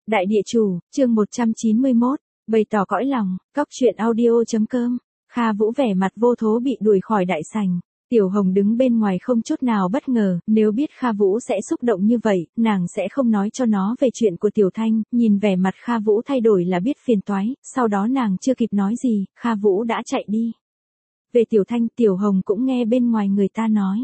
Đại địa chủ, chương 191, bày tỏ cõi lòng, cóc truyện audio.com. Kha Vũ vẻ mặt vô thố bị đuổi khỏi đại sảnh. Tiểu Hồng đứng bên ngoài không chút nào bất ngờ, nếu biết Kha Vũ sẽ xúc động như vậy, nàng sẽ không nói cho nó về chuyện của Tiểu Thanh, nhìn vẻ mặt Kha Vũ thay đổi là biết phiền toái, sau đó nàng chưa kịp nói gì, Kha Vũ đã chạy đi. Về Tiểu Thanh, Tiểu Hồng cũng nghe bên ngoài người ta nói.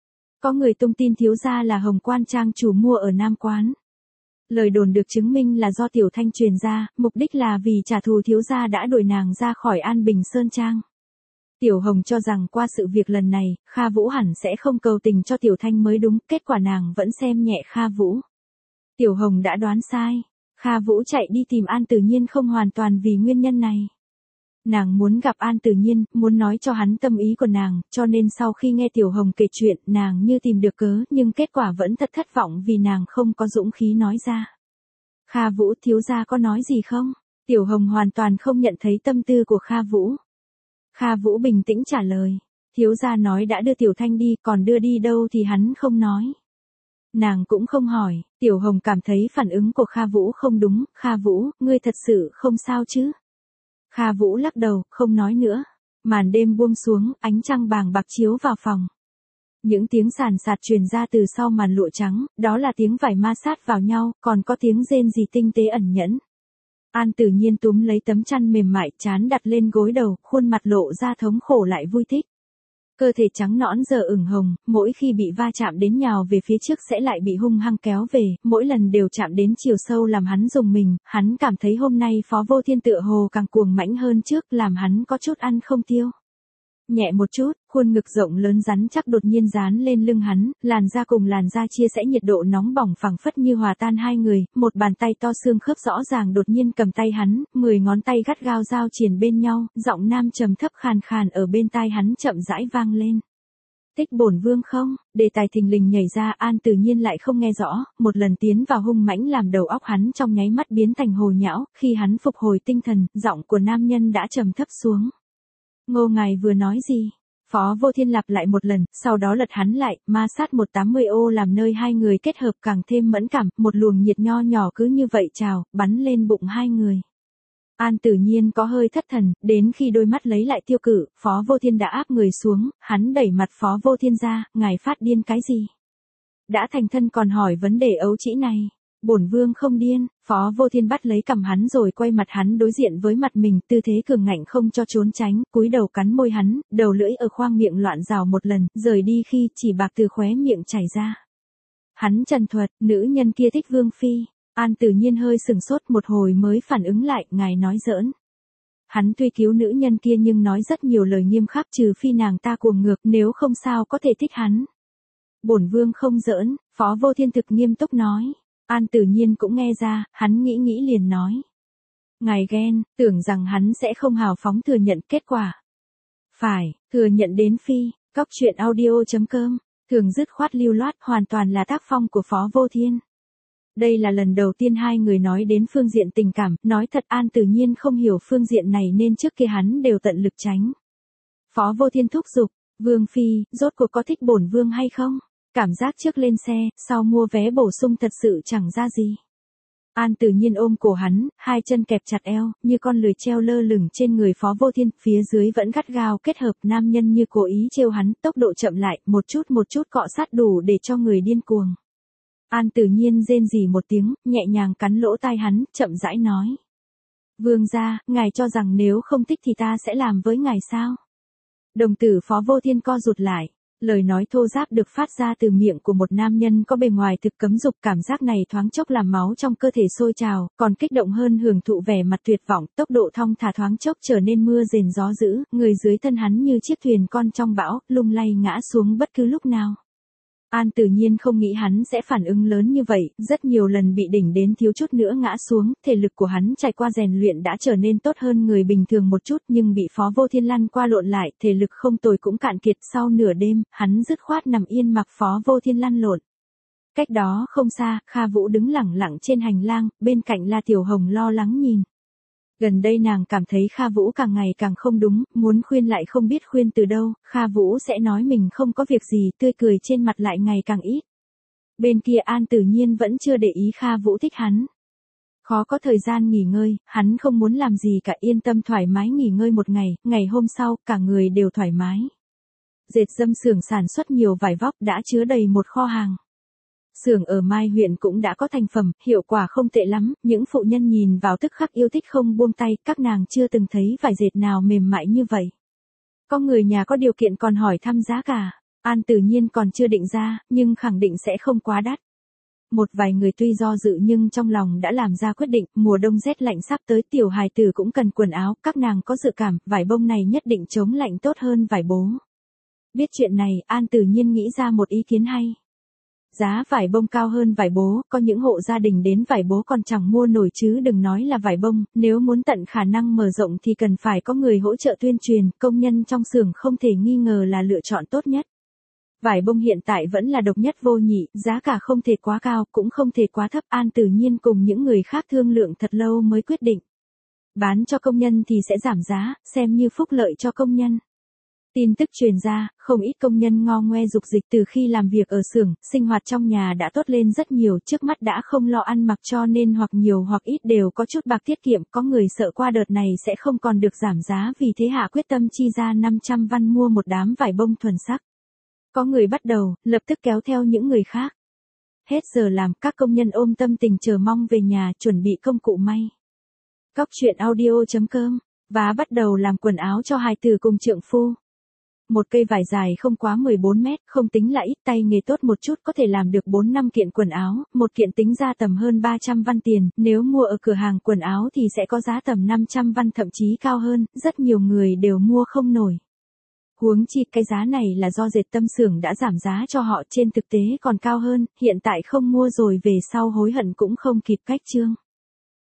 Có người tung tin thiếu gia là Hồng Quan trang chủ mua ở Nam Quán. Lời đồn được chứng minh là do Tiểu Thanh truyền ra, mục đích là vì trả thù thiếu gia đã đuổi nàng ra khỏi An Bình Sơn Trang. Tiểu Hồng cho rằng qua sự việc lần này, Kha Vũ hẳn sẽ không cầu tình cho Tiểu Thanh mới đúng, kết quả nàng vẫn xem nhẹ Kha Vũ. Tiểu Hồng đã đoán sai, Kha Vũ chạy đi tìm An Tử Nhiên không hoàn toàn vì nguyên nhân này. Nàng muốn gặp An Tử Nhiên, muốn nói cho hắn tâm ý của nàng, cho nên sau khi nghe Tiểu Hồng kể chuyện, nàng như tìm được cớ, nhưng kết quả vẫn thật thất vọng vì nàng không có dũng khí nói ra. Kha Vũ, thiếu gia có nói gì không? Tiểu Hồng hoàn toàn không nhận thấy tâm tư của Kha Vũ. Kha Vũ bình tĩnh trả lời, thiếu gia nói đã đưa Tiểu Thanh đi, còn đưa đi đâu thì hắn không nói. Nàng cũng không hỏi, Tiểu Hồng cảm thấy phản ứng của Kha Vũ không đúng, Kha Vũ, ngươi thật sự không sao chứ? Kha Vũ lắc đầu, không nói nữa. Màn đêm buông xuống, ánh trăng vàng bạc chiếu vào phòng. Những tiếng sàn sạt truyền ra từ sau màn lụa trắng, đó là tiếng vải ma sát vào nhau, còn có tiếng rên rỉ tinh tế ẩn nhẫn. An Tử Nhiên túm lấy tấm chăn mềm mại, trán đặt lên gối đầu, khuôn mặt lộ ra thống khổ lại vui thích. Cơ thể trắng nõn giờ ửng hồng, mỗi khi bị va chạm đến nhào về phía trước sẽ lại bị hung hăng kéo về, mỗi lần đều chạm đến chiều sâu làm hắn rùng mình, hắn cảm thấy hôm nay Phó Vô Thiên tựa hồ càng cuồng mãnh hơn trước, làm hắn có chút ăn không tiêu. Nhẹ một chút, khuôn ngực rộng lớn rắn chắc đột nhiên dán lên lưng hắn, làn da cùng làn da chia sẻ nhiệt độ nóng bỏng phẳng phất như hòa tan hai người, một bàn tay to xương khớp rõ ràng đột nhiên cầm tay hắn, 10 ngón tay gắt gao giao triền bên nhau, giọng nam trầm thấp khàn khàn ở bên tai hắn chậm rãi vang lên. Thích bổn vương không? Đề tài thình lình nhảy ra, An Tử Nhiên lại không nghe rõ, một lần tiến vào hung mãnh làm đầu óc hắn trong nháy mắt biến thành hồ nhão, khi hắn phục hồi tinh thần, giọng của nam nhân đã trầm thấp xuống. Ngô ngài vừa nói gì? Phó Vô Thiên lặp lại một lần, sau đó lật hắn lại, ma sát 180 ô làm nơi hai người kết hợp càng thêm mẫn cảm, một luồng nhiệt nho nhỏ cứ như vậy trào, bắn lên bụng hai người. An Tử Nhiên có hơi thất thần, đến khi đôi mắt lấy lại tiêu cự, Phó Vô Thiên đã áp người xuống, hắn đẩy mặt Phó Vô Thiên ra, ngài phát điên cái gì? Đã thành thân còn hỏi vấn đề ấu trĩ này. Bổn vương không điên, Phó Vô Thiên bắt lấy cằm hắn rồi quay mặt hắn đối diện với mặt mình, tư thế cường ngạnh không cho trốn tránh, cúi đầu cắn môi hắn, đầu lưỡi ở khoang miệng loạn rào một lần, rời đi khi chỉ bạc từ khóe miệng chảy ra. Hắn trần thuật, nữ nhân kia thích Vương Phi. An Tử Nhiên hơi sừng sốt một hồi mới phản ứng lại, ngài nói giỡn. Hắn tuy cứu nữ nhân kia nhưng nói rất nhiều lời nghiêm khắc, trừ phi nàng ta cuồng ngược, nếu không sao có thể thích hắn. Bổn vương không giỡn, Phó Vô Thiên thực nghiêm túc nói. An Tử Nhiên cũng nghe ra, hắn nghĩ liền nói. Ngài ghen, tưởng rằng hắn sẽ không hào phóng thừa nhận kết quả. Phải, thừa nhận đến phi, cóc truyện audio.com, thường dứt khoát lưu loát hoàn toàn là tác phong của Phó Vô Thiên. Đây là lần đầu tiên hai người nói đến phương diện tình cảm, nói thật An Tử Nhiên không hiểu phương diện này nên trước kia hắn đều tận lực tránh. Phó Vô Thiên thúc giục, Vương Phi, rốt cuộc có thích bổn vương hay không? Cảm giác trước lên xe, sau mua vé bổ sung thật sự chẳng ra gì. An Tử Nhiên ôm cổ hắn, hai chân kẹp chặt eo, như con lười treo lơ lửng trên người Phó Vô Thiên, phía dưới vẫn gắt gao kết hợp, nam nhân như cố ý trêu hắn, tốc độ chậm lại, một chút cọ sát đủ để cho người điên cuồng. An Tử Nhiên rên rỉ một tiếng, nhẹ nhàng cắn lỗ tai hắn, chậm rãi nói. Vương gia, ngài cho rằng nếu không thích thì ta sẽ làm với ngài sao? Đồng tử Phó Vô Thiên co rụt lại. Lời nói thô ráp được phát ra từ miệng của một nam nhân có bề ngoài thực cấm dục, cảm giác này thoáng chốc làm máu trong cơ thể sôi trào, còn kích động hơn hưởng thụ vẻ mặt tuyệt vọng, tốc độ thong thả thoáng chốc trở nên mưa rền gió dữ, người dưới thân hắn như chiếc thuyền con trong bão, lung lay ngã xuống bất cứ lúc nào. An Tử Nhiên không nghĩ hắn sẽ phản ứng lớn như vậy, rất nhiều lần bị đỉnh đến thiếu chút nữa ngã xuống, thể lực của hắn trải qua rèn luyện đã trở nên tốt hơn người bình thường một chút nhưng bị Phó Vô Thiên lăn qua lộn lại, thể lực không tồi cũng cạn kiệt, sau nửa đêm, hắn dứt khoát nằm yên mặc Phó Vô Thiên lăn lộn. Cách đó không xa, Kha Vũ đứng lẳng lặng trên hành lang, bên cạnh là Tiểu Hồng lo lắng nhìn. Gần đây nàng cảm thấy Kha Vũ càng ngày càng không đúng, muốn khuyên lại không biết khuyên từ đâu, Kha Vũ sẽ nói mình không có việc gì, tươi cười trên mặt lại ngày càng ít. Bên kia An Tử Nhiên vẫn chưa để ý Kha Vũ thích hắn. Khó có thời gian nghỉ ngơi, hắn không muốn làm gì cả, yên tâm thoải mái nghỉ ngơi một ngày, ngày hôm sau, cả người đều thoải mái. Dệt dâm xưởng sản xuất nhiều vải vóc đã chứa đầy một kho hàng. Xưởng ở Mai huyện cũng đã có thành phẩm, hiệu quả không tệ lắm, những phụ nhân nhìn vào tức khắc yêu thích không buông tay, các nàng chưa từng thấy vải dệt nào mềm mại như vậy. Có người nhà có điều kiện còn hỏi thăm giá cả, An tự nhiên còn chưa định ra, nhưng khẳng định sẽ không quá đắt. Một vài người tuy do dự nhưng trong lòng đã làm ra quyết định, mùa đông rét lạnh sắp tới, tiểu hài tử cũng cần quần áo, các nàng có dự cảm, vải bông này nhất định chống lạnh tốt hơn vải bố. Biết chuyện này, An tự nhiên nghĩ ra một ý kiến hay. Giá vải bông cao hơn vải bố, có những hộ gia đình đến vải bố còn chẳng mua nổi chứ đừng nói là vải bông, nếu muốn tận khả năng mở rộng thì cần phải có người hỗ trợ tuyên truyền, công nhân trong xưởng không thể nghi ngờ là lựa chọn tốt nhất. Vải bông hiện tại vẫn là độc nhất vô nhị, giá cả không thể quá cao, cũng không thể quá thấp, An tự nhiên cùng những người khác thương lượng thật lâu mới quyết định. Bán cho công nhân thì sẽ giảm giá, xem như phúc lợi cho công nhân. Tin tức truyền ra, không ít công nhân ngo ngoe dục dịch từ khi làm việc ở xưởng, sinh hoạt trong nhà đã tốt lên rất nhiều, trước mắt đã không lo ăn mặc cho nên hoặc nhiều hoặc ít đều có chút bạc tiết kiệm, có người sợ qua đợt này sẽ không còn được giảm giá vì thế hạ quyết tâm chi ra 500 văn mua một đám vải bông thuần sắc. Có người bắt đầu, lập tức kéo theo những người khác. Hết giờ làm, các công nhân ôm tâm tình chờ mong về nhà chuẩn bị công cụ may. Cóc truyện audio.com và bắt đầu làm quần áo cho hài tử cùng trượng phu. Một cây vải dài không quá 14 mét, không tính là ít, tay nghề tốt một chút có thể làm được 4-5 kiện quần áo, một kiện tính ra tầm hơn 300 văn tiền, nếu mua ở cửa hàng quần áo thì sẽ có giá tầm 500 văn thậm chí cao hơn, rất nhiều người đều mua không nổi. Huống chi cái giá này là do dệt tâm xưởng đã giảm giá cho họ, trên thực tế còn cao hơn, hiện tại không mua rồi về sau hối hận cũng không kịp, cách chương.